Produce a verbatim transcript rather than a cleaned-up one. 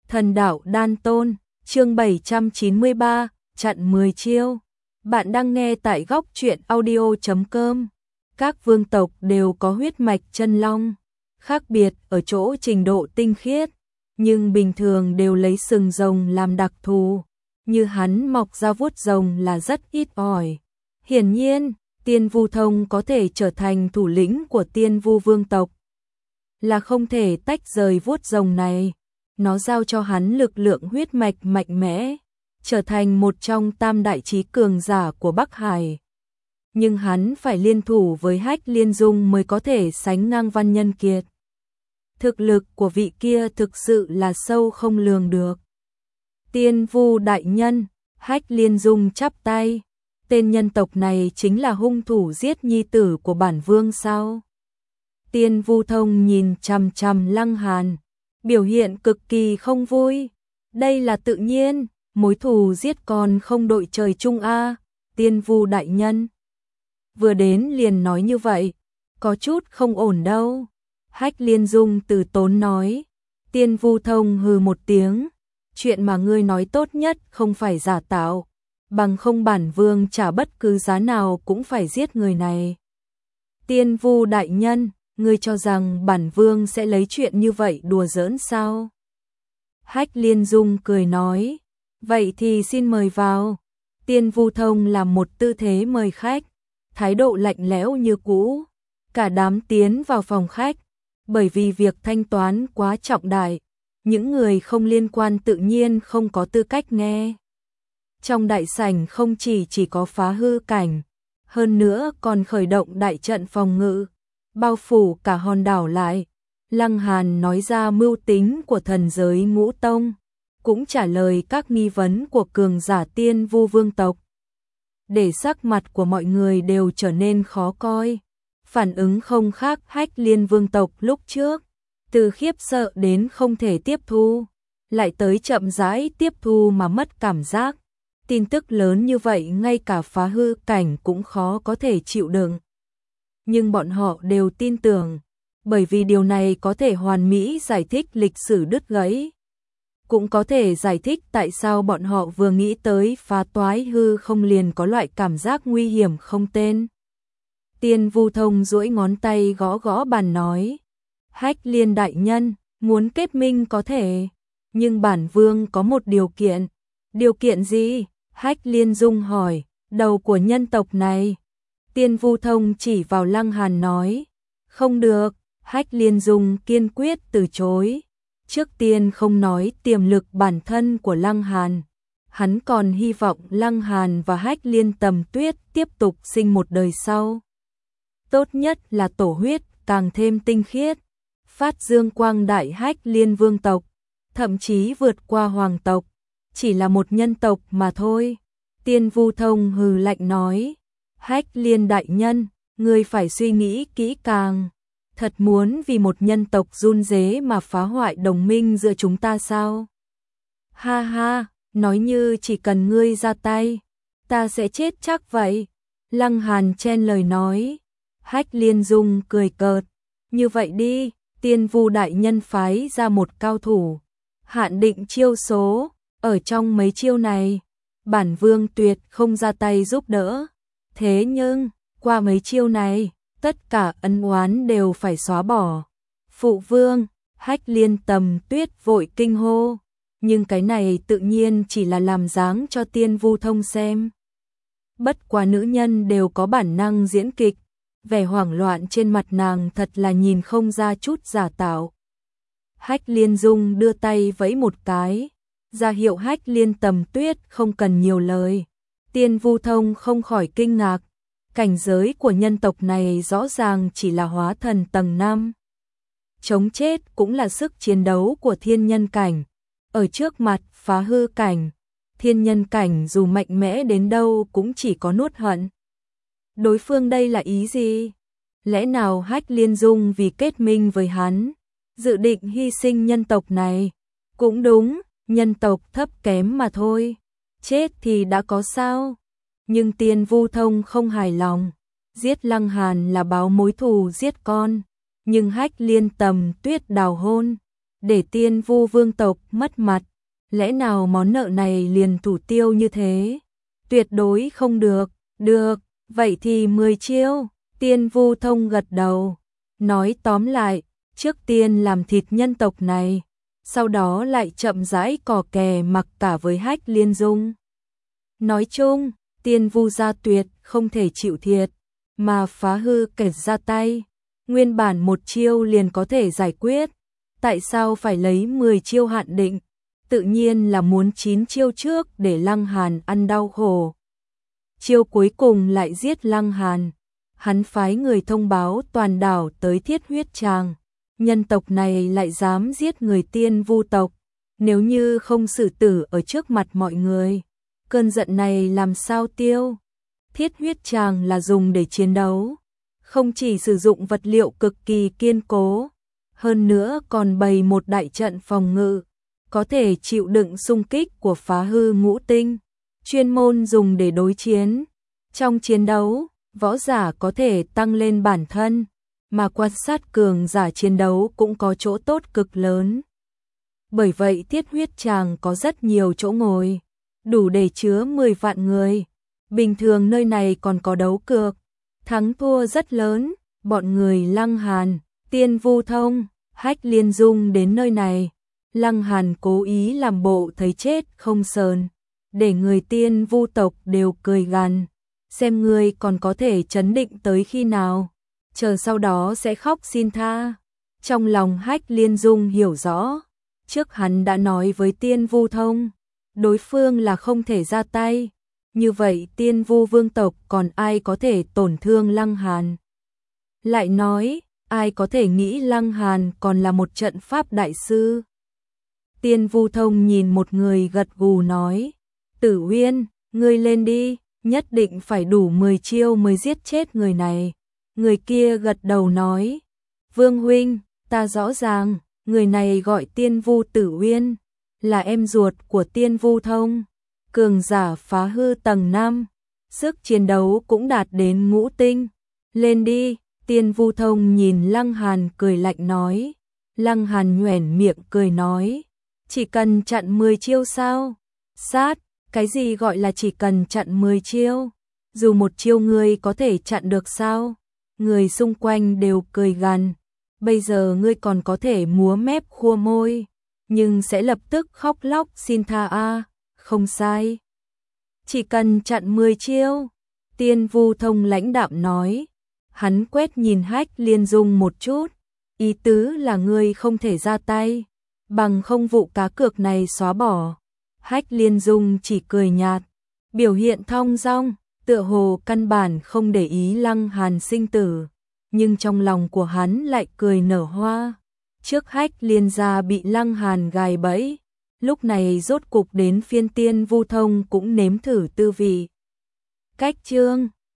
Thần đạo đan tôn, chương bảy trăm chín mươi ba, chặn mười chiêu. Bạn đang nghe tại góc truyện audio chấm com. Các vương tộc đều có huyết mạch chân long, khác biệt ở chỗ trình độ tinh khiết, nhưng bình thường đều lấy sừng rồng làm đặc thù, như hắn mọc ra vuốt rồng là rất ít ỏi. Hiển nhiên, Tiên Vu Thông có thể trở thành thủ lĩnh của Tiên Vu vương tộc, là không thể tách rời vuốt rồng này. Nó giao cho hắn lực lượng huyết mạch mạnh mẽ, trở thành một trong tam đại chí cường giả của Bắc Hải. Nhưng hắn phải liên thủ với Hách Liên Dung mới có thể sánh ngang Văn Nhân Kiệt. Thực lực của vị kia thực sự là sâu không lường được. Tiên Vu đại nhân, Hách Liên Dung chắp tay. Tên nhân tộc này chính là hung thủ giết nhi tử của bản vương sao? Tiên Vu Thông nhìn chằm chằm Lăng Hàn, biểu hiện cực kỳ không vui. Đây là tự nhiên, mối thù giết con không đội trời chung a. Tiên Vu đại nhân vừa đến liền nói như vậy, có chút không ổn đâu. Hách Liên Dung từ tốn nói. Tiên Vu Thông hừ một tiếng, chuyện mà ngươi nói tốt nhất không phải giả tạo, bằng không bản vương trả bất cứ giá nào cũng phải giết người này. Tiên Vu đại nhân, ngươi cho rằng bản vương sẽ lấy chuyện như vậy đùa giỡn sao? Hách Liên Dung cười nói, vậy thì xin mời vào. Tiên Vu Thông làm một tư thế mời khách, thái độ lạnh lẽo như cũ. Cả đám tiến vào phòng khách, bởi vì việc thanh toán quá trọng đại, những người không liên quan tự nhiên không có tư cách nghe. Trong đại sảnh không chỉ chỉ có phá hư cảnh, hơn nữa còn khởi động đại trận phòng ngự, bao phủ cả hòn đảo lại. Lăng Hàn nói ra mưu tính của thần giới ngũ tông, cũng trả lời các nghi vấn của cường giả Tiên Vu vương tộc, để sắc mặt của mọi người đều trở nên khó coi. Phản ứng không khác Hách Liên vương tộc lúc trước, từ khiếp sợ đến không thể tiếp thu, lại tới chậm rãi tiếp thu mà mất cảm giác. Tin tức lớn như vậy ngay cả phá hư cảnh cũng khó có thể chịu đựng. Nhưng bọn họ đều tin tưởng, bởi vì điều này có thể hoàn mỹ giải thích lịch sử đứt gãy, cũng có thể giải thích tại sao bọn họ vừa nghĩ tới phá toái hư không liền có loại cảm giác nguy hiểm không tên. Tiên Vu Thông duỗi ngón tay gõ gõ bàn nói, Hách Liên đại nhân, muốn kết minh có thể, nhưng bản vương có một điều kiện. Điều kiện gì? Hách Liên Dung hỏi. Đầu của nhân tộc này. Tiên Vu Thông chỉ vào Lăng Hàn nói, không được. Hách Liên Dung kiên quyết từ chối. Trước tiên không nói tiềm lực bản thân của Lăng Hàn, hắn còn hy vọng Lăng Hàn và Hách Liên Tầm Tuyết tiếp tục sinh một đời sau. Tốt nhất là tổ huyết càng thêm tinh khiết, phát dương quang đại Hách Liên vương tộc, thậm chí vượt qua hoàng tộc, chỉ là một nhân tộc mà thôi. Tiên Vu Thông hừ lạnh nói, Hách Liên đại nhân, ngươi phải suy nghĩ kỹ càng. Thật muốn vì một nhân tộc run rế mà phá hoại đồng minh giữa chúng ta sao? Ha ha, nói như chỉ cần ngươi ra tay, ta sẽ chết chắc vậy. Lăng Hàn chen lời nói. Hách Liên Dung cười cợt, như vậy đi. Tiên Vu đại nhân phái ra một cao thủ, hạn định chiêu số, ở trong mấy chiêu này, bản vương tuyệt không ra tay giúp đỡ. Thế nhưng, qua mấy chiêu này, tất cả ân oán đều phải xóa bỏ. Phụ vương, Hách Liên Tầm Tuyết vội kinh hô, nhưng cái này tự nhiên chỉ là làm dáng cho Tiên Vu Thông xem. Bất quá nữ nhân đều có bản năng diễn kịch, vẻ hoảng loạn trên mặt nàng thật là nhìn không ra chút giả tạo. Hách Liên Dung đưa tay vẫy một cái, ra hiệu Hách Liên Tầm Tuyết không cần nhiều lời. Tiên Vu Thông không khỏi kinh ngạc, cảnh giới của nhân tộc này rõ ràng chỉ là hóa thần tầng năm. Chống chết cũng là sức chiến đấu của thiên nhân cảnh, ở trước mặt phá hư cảnh, thiên nhân cảnh dù mạnh mẽ đến đâu cũng chỉ có nuốt hận. Đối phương đây là ý gì? Lẽ nào Hách Liên Dung vì kết minh với hắn, dự định hy sinh nhân tộc này? Cũng đúng, nhân tộc thấp kém mà thôi, chết thì đã có sao? Nhưng Tiên Vu Thông không hài lòng, giết Lăng Hàn là báo mối thù giết con, nhưng Hách Liên Tầm Tuyết đào hôn, để Tiên Vu vương tộc mất mặt, lẽ nào món nợ này liền thủ tiêu như thế? Tuyệt đối không được, được, vậy thì mười chiêu, Tiên Vu Thông gật đầu, nói tóm lại, trước tiên làm thịt nhân tộc này, sau đó lại chậm rãi cò kè mặc cả với Hách Liên Dung. Nói chung, Tiên Vu gia tuyệt không thể chịu thiệt, mà Phá Hư kẻ ra tay, nguyên bản một chiêu liền có thể giải quyết, tại sao phải lấy mười chiêu hạn định, tự nhiên là muốn chín chiêu trước để Lăng Hàn ăn đau khổ. Chiêu cuối cùng lại giết Lăng Hàn, hắn phái người thông báo toàn đảo tới Thiết Huyết Tràng, nhân tộc này lại dám giết người Tiên Vu tộc, nếu như không xử tử ở trước mặt mọi người, cơn giận này làm sao tiêu? Thiết Huyết Tràng là dùng để chiến đấu, không chỉ sử dụng vật liệu cực kỳ kiên cố, hơn nữa còn bày một đại trận phòng ngự, có thể chịu đựng xung kích của Phá Hư ngũ tinh, chuyên môn dùng để đối chiến. Trong chiến đấu, võ giả có thể tăng lên bản thân, mà quan sát cường giả chiến đấu cũng có chỗ tốt cực lớn. Bởi vậy Thiết Huyết Tràng có rất nhiều chỗ ngồi, đủ để chứa mười vạn người. Bình thường nơi này còn có đấu cược, thắng thua rất lớn, bọn người Lăng Hàn, Tiên Vu Thông, Hách Liên Dung đến nơi này. Lăng Hàn cố ý làm bộ thấy chết không sờn, để người Tiên Vu tộc đều cười gằn, xem ngươi còn có thể trấn định tới khi nào, chờ sau đó sẽ khóc xin tha. Trong lòng Hách Liên Dung hiểu rõ, trước hắn đã nói với Tiên Vu Thông, đối phương là không thể ra tay, như vậy Tiên Vu vương tộc còn ai có thể tổn thương Lăng Hàn. Lại nói, ai có thể nghĩ Lăng Hàn còn là một trận pháp đại sư. Tiên Vu Thông nhìn một người gật gù nói, Tử Uyên, ngươi lên đi, nhất định phải đủ mười chiêu mới giết chết người này. Người kia gật đầu nói, Vương huynh, ta rõ ràng, người này gọi Tiên Vu Tử Uyên, là em ruột của Tiên Vu Thông, cường giả Phá Hư tầng năm, sức chiến đấu cũng đạt đến ngũ tinh. Lên đi. Tiên Vu Thông nhìn Lăng Hàn cười lạnh nói. Lăng Hàn nhoẻn miệng cười nói, chỉ cần chặn mười chiêu sao? Sát, cái gì gọi là chỉ cần chặn mười chiêu? Dù một chiêu ngươi có thể chặn được sao? Người xung quanh đều cười gằn, bây giờ ngươi còn có thể múa mép khua môi, nhưng sẽ lập tức khóc lóc xin tha a, không sai. Chỉ cần chặn mười chiêu, Tiên Vu Thông lãnh đạm nói. Hắn quét nhìn Hách Liên Dung một chút, ý tứ là ngươi không thể ra tay, bằng không vụ cá cược này xóa bỏ. Hách Liên Dung chỉ cười nhạt, biểu hiện thong dong, tựa hồ căn bản không để ý Lăng Hàn sinh tử, nhưng trong lòng của hắn lại cười nở hoa. Trước Hách Liên gia bị Lăng Hàn gài bẫy, lúc này rốt cục đến phiên Tiên Vu Thông cũng nếm thử tư vị. Cách chương